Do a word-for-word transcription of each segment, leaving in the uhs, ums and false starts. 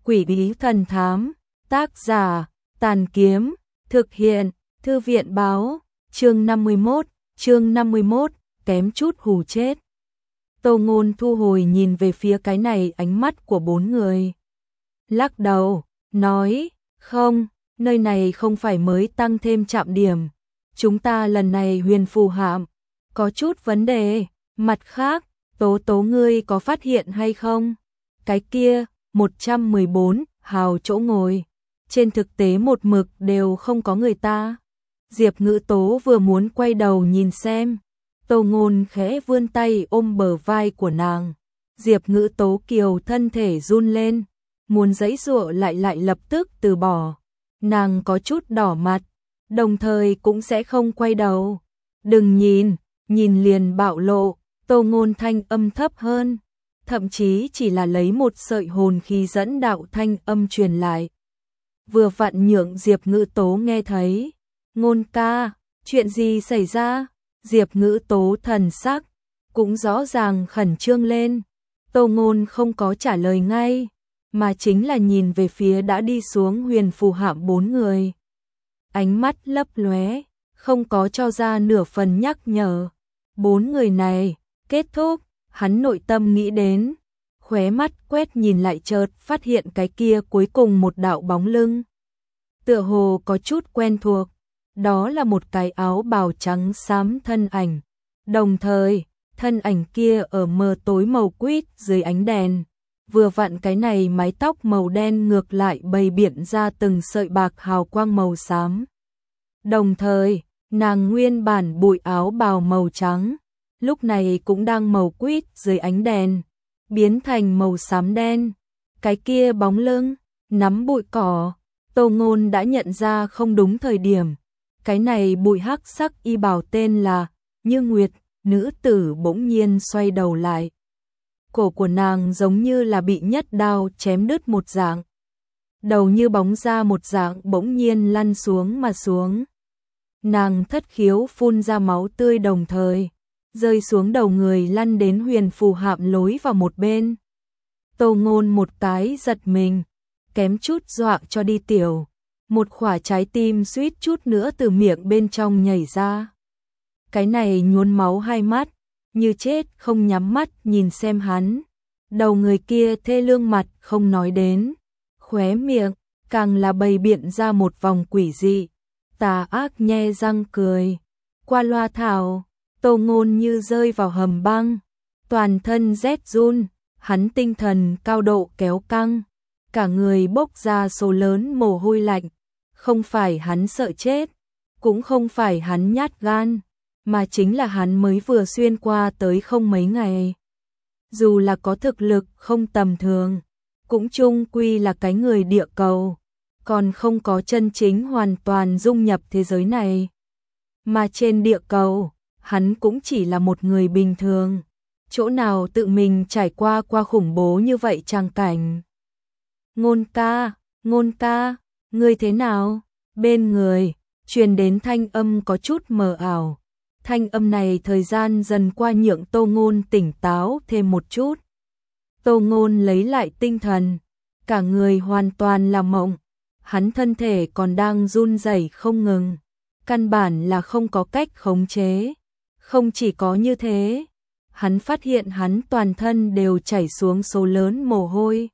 Quỷ bí thần thám, tác giả, Tàn Kiếm, thực hiện, Thư viện báo, chương năm mươi mốt, chương năm mươi mốt, kém chút hù chết. Tô Ngôn thu hồi nhìn về phía cái này ánh mắt của bốn người. Lắc đầu, nói, không, nơi này không phải mới tăng thêm trạm điểm. Chúng ta lần này huyền phù hạm, có chút vấn đề, mặt khác, Tố Tố ngươi có phát hiện hay không? Cái kia, một trăm mười bốn, hào chỗ ngồi, trên thực tế một mực đều không có người ta. Diệp Ngữ Tố vừa muốn quay đầu nhìn xem, Tô Ngôn khẽ vươn tay ôm bờ vai của nàng. Diệp Ngữ Tố kiều thân thể run lên, muốn giãy giụa lại lại lập tức từ bỏ. Nàng có chút đỏ mặt, đồng thời cũng sẽ không quay đầu. Đừng nhìn, nhìn liền bạo lộ. Tô Ngôn thanh âm thấp hơn, thậm chí chỉ là lấy một sợi hồn khí dẫn đạo thanh âm truyền lại. Vừa vặn nhượng Diệp Ngữ Tố nghe thấy. Ngôn ca, chuyện gì xảy ra? Diệp Ngữ Tố thần sắc cũng rõ ràng khẩn trương lên. Tô Ngôn không có trả lời ngay, mà chính là nhìn về phía đã đi xuống huyền phù hạm bốn người. Ánh mắt lấp lóe, không có cho ra nửa phần nhắc nhở. Bốn người này, kết thúc, hắn nội tâm nghĩ đến, khóe mắt quét nhìn lại chợt phát hiện cái kia cuối cùng một đạo bóng lưng. Tựa hồ có chút quen thuộc, đó là một cái áo bào trắng xám thân ảnh. Đồng thời, thân ảnh kia ở mờ tối màu quýt dưới ánh đèn, vừa vặn cái này mái tóc màu đen ngược lại bày biện ra từng sợi bạc hào quang màu xám. Đồng thời, nàng nguyên bản bụi áo bào màu trắng, lúc này cũng đang màu quýt dưới ánh đèn, biến thành màu xám đen. Cái kia bóng lưng, nắm bụi cỏ, Tô Ngôn đã nhận ra không đúng thời điểm. Cái này bụi hắc sắc y bào tên là Như Nguyệt, nữ tử bỗng nhiên xoay đầu lại. Cổ của nàng giống như là bị nhất đao chém đứt một dạng. Đầu như bóng ra một dạng bỗng nhiên lăn xuống mà xuống. Nàng thất khiếu phun ra máu tươi đồng thời, rơi xuống đầu người lăn đến huyền phù hạm lối vào một bên. Tô Ngôn một cái giật mình, kém chút dọa cho đi tiểu. Một quả trái tim suýt chút nữa từ miệng bên trong nhảy ra. Cái này nhuốm máu hai mắt, như chết không nhắm mắt nhìn xem hắn. Đầu người kia thê lương mặt không nói đến, khóe miệng càng là bày biện ra một vòng quỷ dị, tà ác nhe răng cười. Qua loa thảo, Tô Ngôn như rơi vào hầm băng, toàn thân rét run, hắn tinh thần cao độ kéo căng, cả người bốc ra số lớn mồ hôi lạnh. Không phải hắn sợ chết, cũng không phải hắn nhát gan, mà chính là hắn mới vừa xuyên qua tới không mấy ngày. Dù là có thực lực không tầm thường, cũng chung quy là cái người địa cầu, còn không có chân chính hoàn toàn dung nhập thế giới này. Mà trên địa cầu, hắn cũng chỉ là một người bình thường, chỗ nào tự mình trải qua qua khủng bố như vậy tràng cảnh. Ngôn ca, ngôn ca, ngươi thế nào? Bên người, truyền đến thanh âm có chút mờ ảo. Thanh âm này thời gian dần qua nhượng Tô Ngôn tỉnh táo thêm một chút. Tô Ngôn lấy lại tinh thần, cả người hoàn toàn là mộng. Hắn thân thể còn đang run rẩy không ngừng, căn bản là không có cách khống chế. Không chỉ có như thế, hắn phát hiện hắn toàn thân đều chảy xuống số lớn mồ hôi.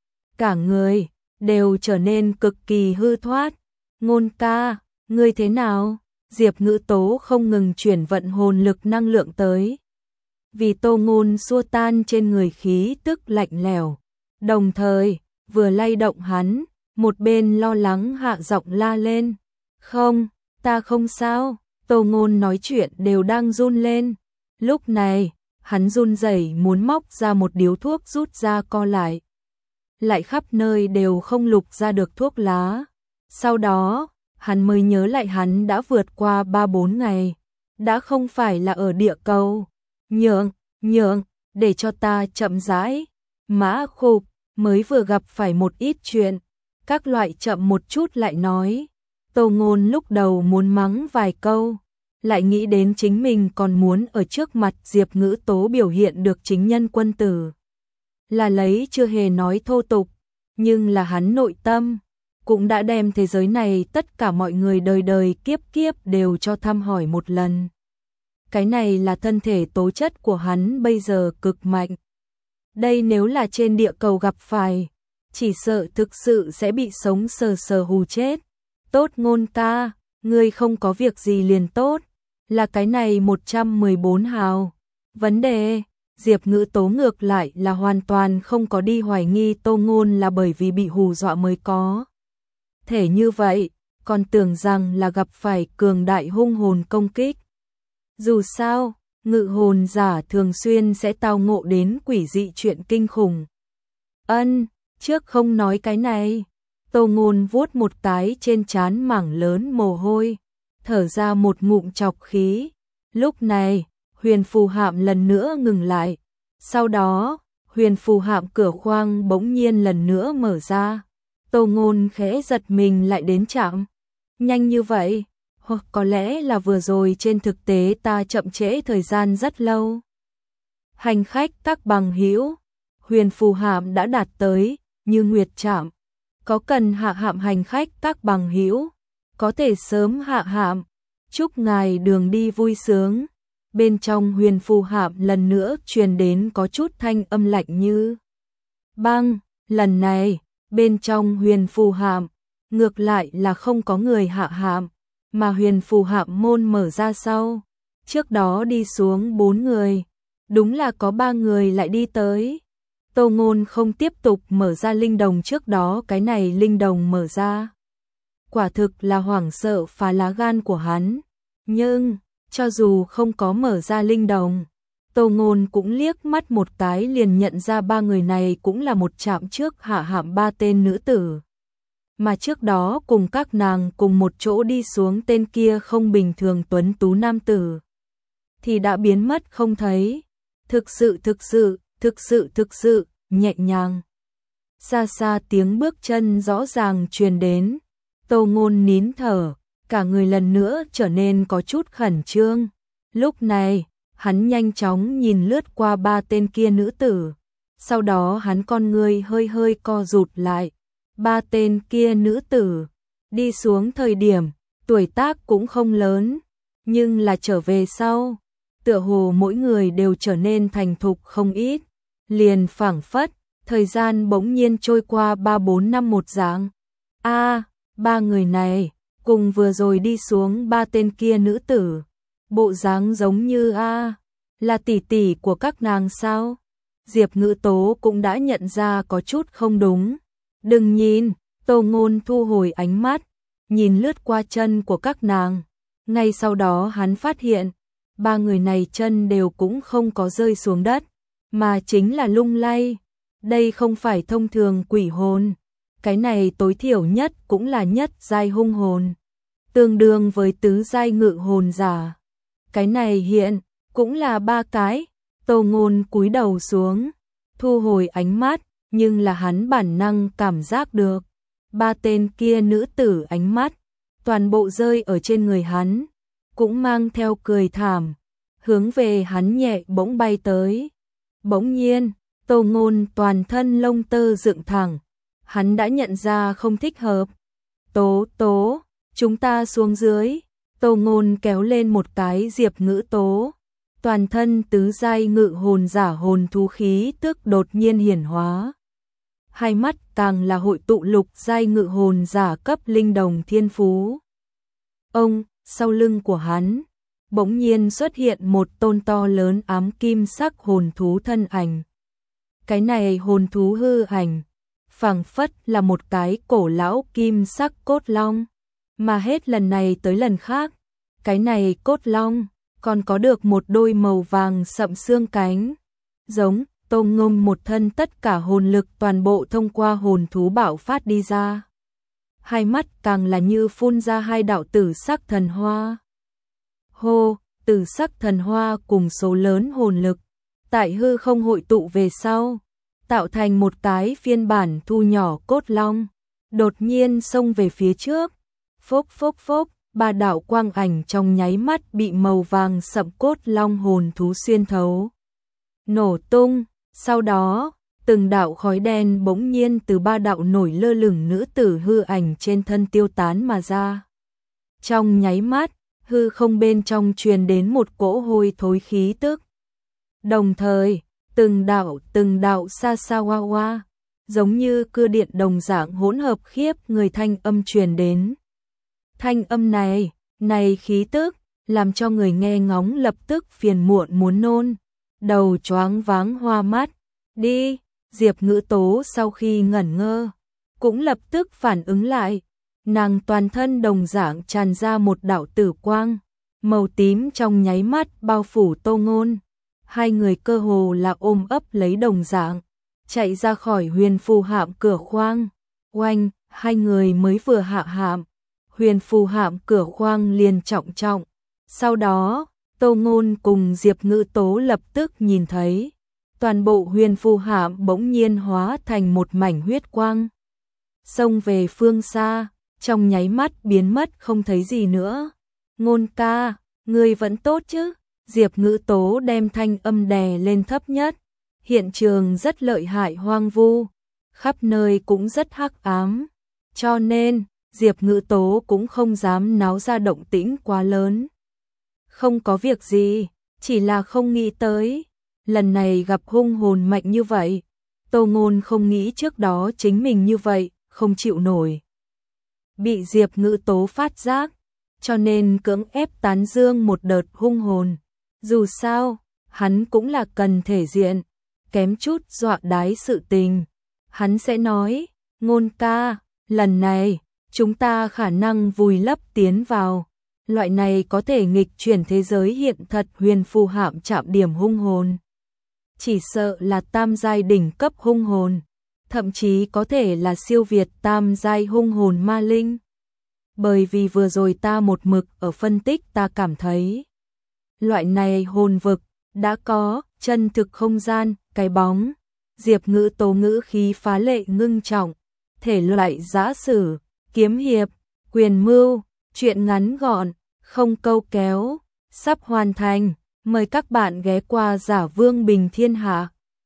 Cả người đều trở nên cực kỳ hư thoát. Ngôn ca, ngươi thế nào? Diệp Ngữ Tố không ngừng chuyển vận hồn lực năng lượng tới. Vì Tô Ngôn xua tan trên người khí tức lạnh lẽo, đồng thời vừa lay động hắn, một bên lo lắng hạ giọng la lên. Không, ta không sao. Tô Ngôn nói chuyện đều đang run lên. Lúc này, hắn run rẩy muốn móc ra một điếu thuốc rút ra co lại. Lại khắp nơi đều không lục ra được thuốc lá. Sau đó, hắn mới nhớ lại hắn đã vượt qua ba bốn ngày, đã không phải là ở địa cầu. Nhượng, nhượng, để cho ta chậm rãi. Mã Khục, mới vừa gặp phải một ít chuyện, các loại chậm một chút lại nói. Tô Ngôn lúc đầu muốn mắng vài câu, lại nghĩ đến chính mình còn muốn ở trước mặt Diệp Ngữ Tố biểu hiện được chính nhân quân tử. Là lấy chưa hề nói thô tục, nhưng là hắn nội tâm cũng đã đem thế giới này tất cả mọi người đời đời kiếp kiếp đều cho thăm hỏi một lần. Cái này là thân thể tố chất của hắn bây giờ cực mạnh. Đây nếu là trên địa cầu gặp phải, chỉ sợ thực sự sẽ bị sống sờ sờ hù chết. Tốt Ngôn ca, ngươi không có việc gì liền tốt, là cái này một trăm mười bốn hào. Vấn đề, Diệp Ngữ Tố ngược lại là hoàn toàn không có đi hoài nghi Tô Ngôn là bởi vì bị hù dọa mới có thể như vậy, còn tưởng rằng là gặp phải cường đại hung hồn công kích. Dù sao, ngự hồn giả thường xuyên sẽ tao ngộ đến quỷ dị chuyện kinh khủng. Ân, trước không nói cái này. Tô Ngôn vuốt một cái trên trán mảng lớn mồ hôi, thở ra một ngụm trọc khí. Lúc này, huyền phù hạm lần nữa ngừng lại. Sau đó, huyền phù hạm cửa khoang bỗng nhiên lần nữa mở ra. Tô Ngôn khẽ giật mình lại đến chạm. Nhanh như vậy, hoặc có lẽ là vừa rồi trên thực tế ta chậm trễ thời gian rất lâu. Hành khách các bằng hữu, huyền phù hạm đã đạt tới, như nguyệt trạm. Có cần hạ hạm hành khách các bằng hữu, có thể sớm hạ hạm. Chúc ngài đường đi vui sướng. Bên trong huyền phù hạm lần nữa truyền đến có chút thanh âm lạnh như băng. Lần này, bên trong huyền phù hạm, ngược lại là không có người hạ hạm, mà huyền phù hạm môn mở ra sau. Trước đó đi xuống bốn người, đúng là có ba người lại đi tới. Tô Ngôn không tiếp tục mở ra linh đồng trước đó cái này linh đồng mở ra. Quả thực là hoảng sợ phá lá gan của hắn. Nhưng, cho dù không có mở ra linh đồng, Tô Ngôn cũng liếc mắt một cái liền nhận ra ba người này cũng là một trạm trước hạ hạm ba tên nữ tử. Mà trước đó cùng các nàng cùng một chỗ đi xuống tên kia không bình thường tuấn tú nam tử thì đã biến mất không thấy. Thực sự thực sự, thực sự thực sự, nhẹ nhàng. Xa xa tiếng bước chân rõ ràng truyền đến. Tô Ngôn nín thở, cả người lần nữa trở nên có chút khẩn trương. Lúc này, hắn nhanh chóng nhìn lướt qua ba tên kia nữ tử. Sau đó hắn con người hơi hơi co rụt lại. Ba tên kia nữ tử, đi xuống thời điểm, tuổi tác cũng không lớn, nhưng là trở về sau, tựa hồ mỗi người đều trở nên thành thục không ít, liền phảng phất, thời gian bỗng nhiên trôi qua ba bốn năm một dạng. A, ba người này, cùng vừa rồi đi xuống ba tên kia nữ tử, bộ dáng giống như a, là tỷ tỷ của các nàng sao? Diệp Ngữ Tố cũng đã nhận ra có chút không đúng. Đừng nhìn, Tô Ngôn thu hồi ánh mắt, nhìn lướt qua chân của các nàng. Ngay sau đó hắn phát hiện, ba người này chân đều cũng không có rơi xuống đất, mà chính là lung lay. Đây không phải thông thường quỷ hồn, cái này tối thiểu nhất cũng là nhất giai hung hồn, tương đương với tứ giai ngự hồn giả. Cái này hiện, cũng là ba cái. Tô Ngôn cúi đầu xuống, thu hồi ánh mắt. Nhưng là hắn bản năng cảm giác được, ba tên kia nữ tử ánh mắt, toàn bộ rơi ở trên người hắn, cũng mang theo cười thảm, hướng về hắn nhẹ bỗng bay tới. Bỗng nhiên, Tô Ngôn toàn thân lông tơ dựng thẳng, hắn đã nhận ra không thích hợp. Tố Tố, chúng ta xuống dưới. Tô Ngôn kéo lên một cái Diệp Ngữ Tố, toàn thân tứ giai ngự hồn giả hồn thú khí tức đột nhiên hiển hóa. Hai mắt càng là hội tụ lục giai ngự hồn giả cấp linh đồng thiên phú. Ông, sau lưng của hắn, bỗng nhiên xuất hiện một tôn to lớn ám kim sắc hồn thú thân ảnh. Cái này hồn thú hư ảnh, phảng phất là một cái cổ lão kim sắc cốt long, mà hết lần này tới lần khác, cái này cốt long còn có được một đôi màu vàng sậm xương cánh, giống Tô Ngôn một thân tất cả hồn lực toàn bộ thông qua hồn thú bạo phát đi ra. Hai mắt càng là như phun ra hai đạo tử sắc thần hoa. Hô, tử sắc thần hoa cùng số lớn hồn lực, tại hư không hội tụ về sau, tạo thành một cái phiên bản thu nhỏ cốt long, đột nhiên xông về phía trước. Phốc phốc phốc, ba đạo quang ảnh trong nháy mắt bị màu vàng sậm cốt long hồn thú xuyên thấu, nổ tung. Sau đó, từng đạo khói đen bỗng nhiên từ ba đạo nổi lơ lửng nữ tử hư ảnh trên thân tiêu tán mà ra. Trong nháy mắt, hư không bên trong truyền đến một cỗ hôi thối khí tức. Đồng thời, từng đạo từng đạo sa sa wa wa, giống như cưa điện đồng dạng hỗn hợp khiếp người thanh âm truyền đến. Thanh âm này, này khí tức, làm cho người nghe ngóng lập tức phiền muộn muốn nôn, đầu choáng váng hoa mắt. Đi, Diệp Ngữ Tố sau khi ngẩn ngơ, cũng lập tức phản ứng lại, nàng toàn thân đồng dạng tràn ra một đạo tử quang, màu tím trong nháy mắt bao phủ Tô Ngôn. Hai người cơ hồ là ôm ấp lấy đồng dạng, chạy ra khỏi huyền phù hạm cửa khoang. Oanh, hai người mới vừa hạ hạm, huyền phù hạm cửa khoang liền trọng trọng. Sau đó, Tô Ngôn cùng Diệp Ngữ Tố lập tức nhìn thấy, toàn bộ huyền phù hạm bỗng nhiên hóa thành một mảnh huyết quang. Xông về phương xa, trong nháy mắt biến mất không thấy gì nữa. Ngôn ca, ngươi vẫn tốt chứ? Diệp Ngữ Tố đem thanh âm đè lên thấp nhất. Hiện trường rất lợi hại hoang vu, khắp nơi cũng rất hắc ám, cho nên Diệp Ngữ Tố cũng không dám náo ra động tĩnh quá lớn. Không có việc gì, chỉ là không nghĩ tới, lần này gặp hung hồn mạnh như vậy. Tô Ngôn không nghĩ trước đó chính mình như vậy, không chịu nổi. Bị Diệp Ngữ Tố phát giác, cho nên cưỡng ép tán dương một đợt hung hồn. Dù sao, hắn cũng là cần thể diện, kém chút dọa đái sự tình. Hắn sẽ nói, Ngôn ca, lần này, chúng ta khả năng vùi lấp tiến vào. Loại này có thể nghịch chuyển thế giới hiện thật huyền phù hạm chạm điểm hung hồn. Chỉ sợ là tam giai đỉnh cấp hung hồn, thậm chí có thể là siêu việt tam giai hung hồn ma linh. Bởi vì vừa rồi ta một mực ở phân tích ta cảm thấy, loại này hồn vực, đã có, chân thực không gian, cái bóng. Diệp Ngữ Tố ngữ khí phá lệ ngưng trọng, thể loại giã sử, kiếm hiệp, quyền mưu, truyện ngắn gọn, không câu kéo, sắp hoàn thành. Mời các bạn ghé qua Giả Vương Bình Thiên Hạ.